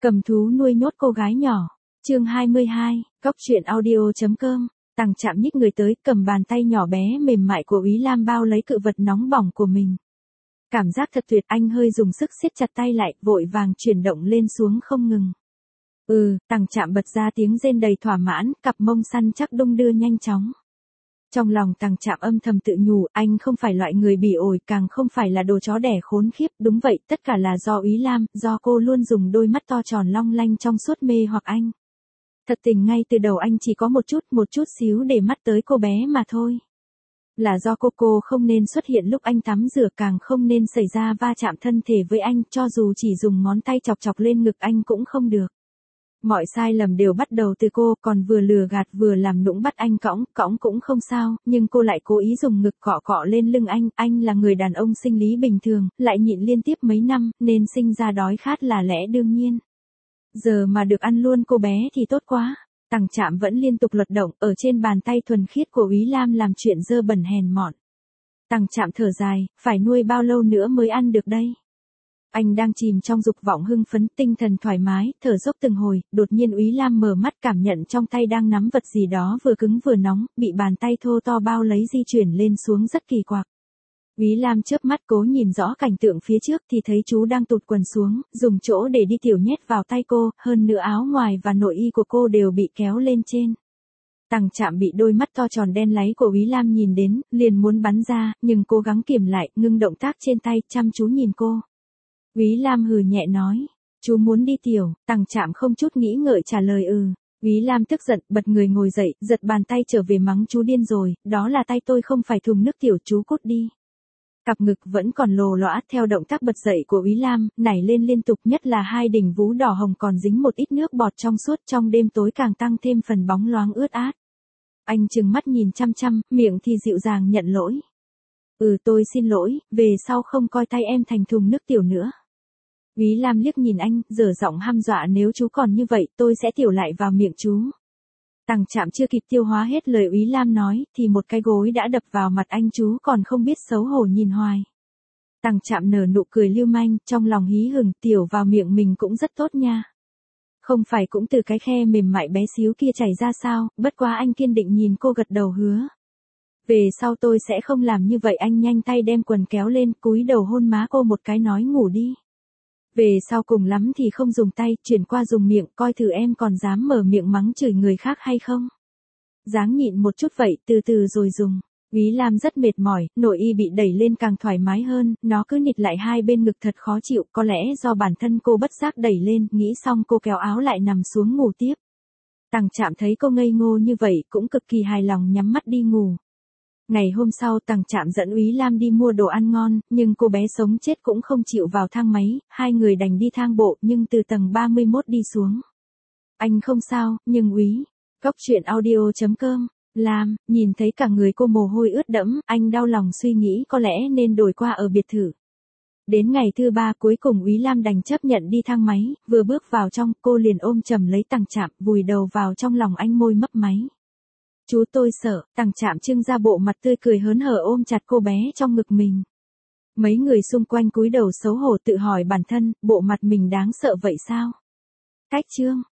Cầm thú nuôi nhốt cô gái nhỏ. Chương 22, Cóc truyện audio.com. Tằng Trạm nhích người tới, cầm bàn tay nhỏ bé mềm mại của Úy Lam bao lấy cự vật nóng bỏng của mình. Cảm giác thật tuyệt, anh hơi dùng sức siết chặt tay lại, vội vàng chuyển động lên xuống không ngừng. Tằng Trạm bật ra tiếng rên đầy thỏa mãn, cặp mông săn chắc đung đưa nhanh chóng. Trong lòng Tằng Trạm âm thầm tự nhủ, anh không phải loại người bỉ ổi, càng không phải là đồ chó đẻ khốn khiếp, đúng vậy, tất cả là do Úy Lam, do cô luôn dùng đôi mắt to tròn long lanh trong suốt mê hoặc anh. Thật tình ngay từ đầu anh chỉ có một chút xíu để mắt tới cô bé mà thôi. Là do cô không nên xuất hiện lúc anh tắm rửa, càng không nên xảy ra va chạm thân thể với anh, cho dù chỉ dùng ngón tay chọc chọc lên ngực anh cũng không được. Mọi sai lầm đều bắt đầu từ cô, còn vừa lừa gạt vừa làm nũng bắt anh cõng cũng không sao, nhưng cô lại cố ý dùng ngực cọ cọ lên lưng anh là người đàn ông sinh lý bình thường, lại nhịn liên tiếp mấy năm, nên sinh ra đói khát là lẽ đương nhiên. Giờ mà được ăn luôn cô bé thì tốt quá. Tằng Trạm vẫn liên tục lật động ở trên bàn tay thuần khiết của Úy Lam làm chuyện dơ bẩn hèn mọn. Tằng Trạm thở dài, phải nuôi bao lâu nữa mới ăn được đây? Anh đang chìm trong dục vọng hưng phấn, tinh thần thoải mái, thở dốc từng hồi, đột nhiên Úy Lam mở mắt cảm nhận trong tay đang nắm vật gì đó vừa cứng vừa nóng, bị bàn tay thô to bao lấy di chuyển lên xuống rất kỳ quặc. Úy Lam chớp mắt cố nhìn rõ cảnh tượng phía trước thì thấy chú đang tụt quần xuống, dùng chỗ để đi tiểu nhét vào tay cô, hơn nữa áo ngoài và nội y của cô đều bị kéo lên trên. Tằng Trạm bị đôi mắt to tròn đen láy của Úy Lam nhìn đến, liền muốn bắn ra, nhưng cố gắng kiềm lại, ngưng động tác trên tay, chăm chú nhìn cô. Úy Lam hừ nhẹ nói, chú muốn đi tiểu, Tằng Trạm không chút nghĩ ngợi trả lời Úy Lam tức giận, bật người ngồi dậy, giật bàn tay trở về mắng chú điên rồi, đó là tay tôi không phải thùng nước tiểu, chú cút đi. Cặp ngực vẫn còn lồ lõa theo động tác bật dậy của Úy Lam, nảy lên liên tục, nhất là hai đỉnh vú đỏ hồng còn dính một ít nước bọt trong suốt, trong đêm tối càng tăng thêm phần bóng loáng ướt át. Anh trừng mắt nhìn chăm chăm, miệng thì dịu dàng nhận lỗi. Tôi xin lỗi, về sau không coi tay em thành thùng nước tiểu nữa. Úy Lam liếc nhìn anh, dở giọng hăm dọa, nếu chú còn như vậy, tôi sẽ tiểu lại vào miệng chú. Tằng Trạm chưa kịp tiêu hóa hết lời Úy Lam nói, thì một cái gối đã đập vào mặt anh, chú còn không biết xấu hổ nhìn hoài. Tằng Trạm nở nụ cười lưu manh, trong lòng hí hửng, tiểu vào miệng mình cũng rất tốt nha. Không phải cũng từ cái khe mềm mại bé xíu kia chảy ra sao, bất quá anh kiên định nhìn cô gật đầu hứa. Về sau tôi sẽ không làm như vậy. Anh nhanh tay đem quần kéo lên, cúi đầu hôn má cô một cái nói ngủ đi. Về sau cùng lắm thì không dùng tay, chuyển qua dùng miệng, coi thử em còn dám mở miệng mắng chửi người khác hay không. Dáng nhịn một chút vậy, từ từ rồi dùng. Úy Lam rất mệt mỏi, nội y bị đẩy lên càng thoải mái hơn, nó cứ nịt lại hai bên ngực thật khó chịu, có lẽ do bản thân cô bất giác đẩy lên, nghĩ xong cô kéo áo lại nằm xuống ngủ tiếp. Tằng Trạm thấy cô ngây ngô như vậy, cũng cực kỳ hài lòng nhắm mắt đi ngủ. Ngày hôm sau Tằng Trạm dẫn Úy Lam đi mua đồ ăn ngon, nhưng cô bé sống chết cũng không chịu vào thang máy, hai người đành đi thang bộ, nhưng từ tầng 31 đi xuống. Anh không sao, nhưng Úy, Cóc truyện audio.com, Lam, nhìn thấy cả người cô mồ hôi ướt đẫm, anh đau lòng suy nghĩ có lẽ nên đổi qua ở biệt thự. Đến ngày thứ 3 cuối cùng Úy Lam đành chấp nhận đi thang máy, vừa bước vào trong, cô liền ôm chầm lấy Tằng Trạm, vùi đầu vào trong lòng anh, môi mấp máy. Chú tôi sợ, Tằng Trạm trưng ra bộ mặt tươi cười hớn hở ôm chặt cô bé trong ngực mình. Mấy người xung quanh cúi đầu xấu hổ tự hỏi bản thân, bộ mặt mình đáng sợ vậy sao? Cách chương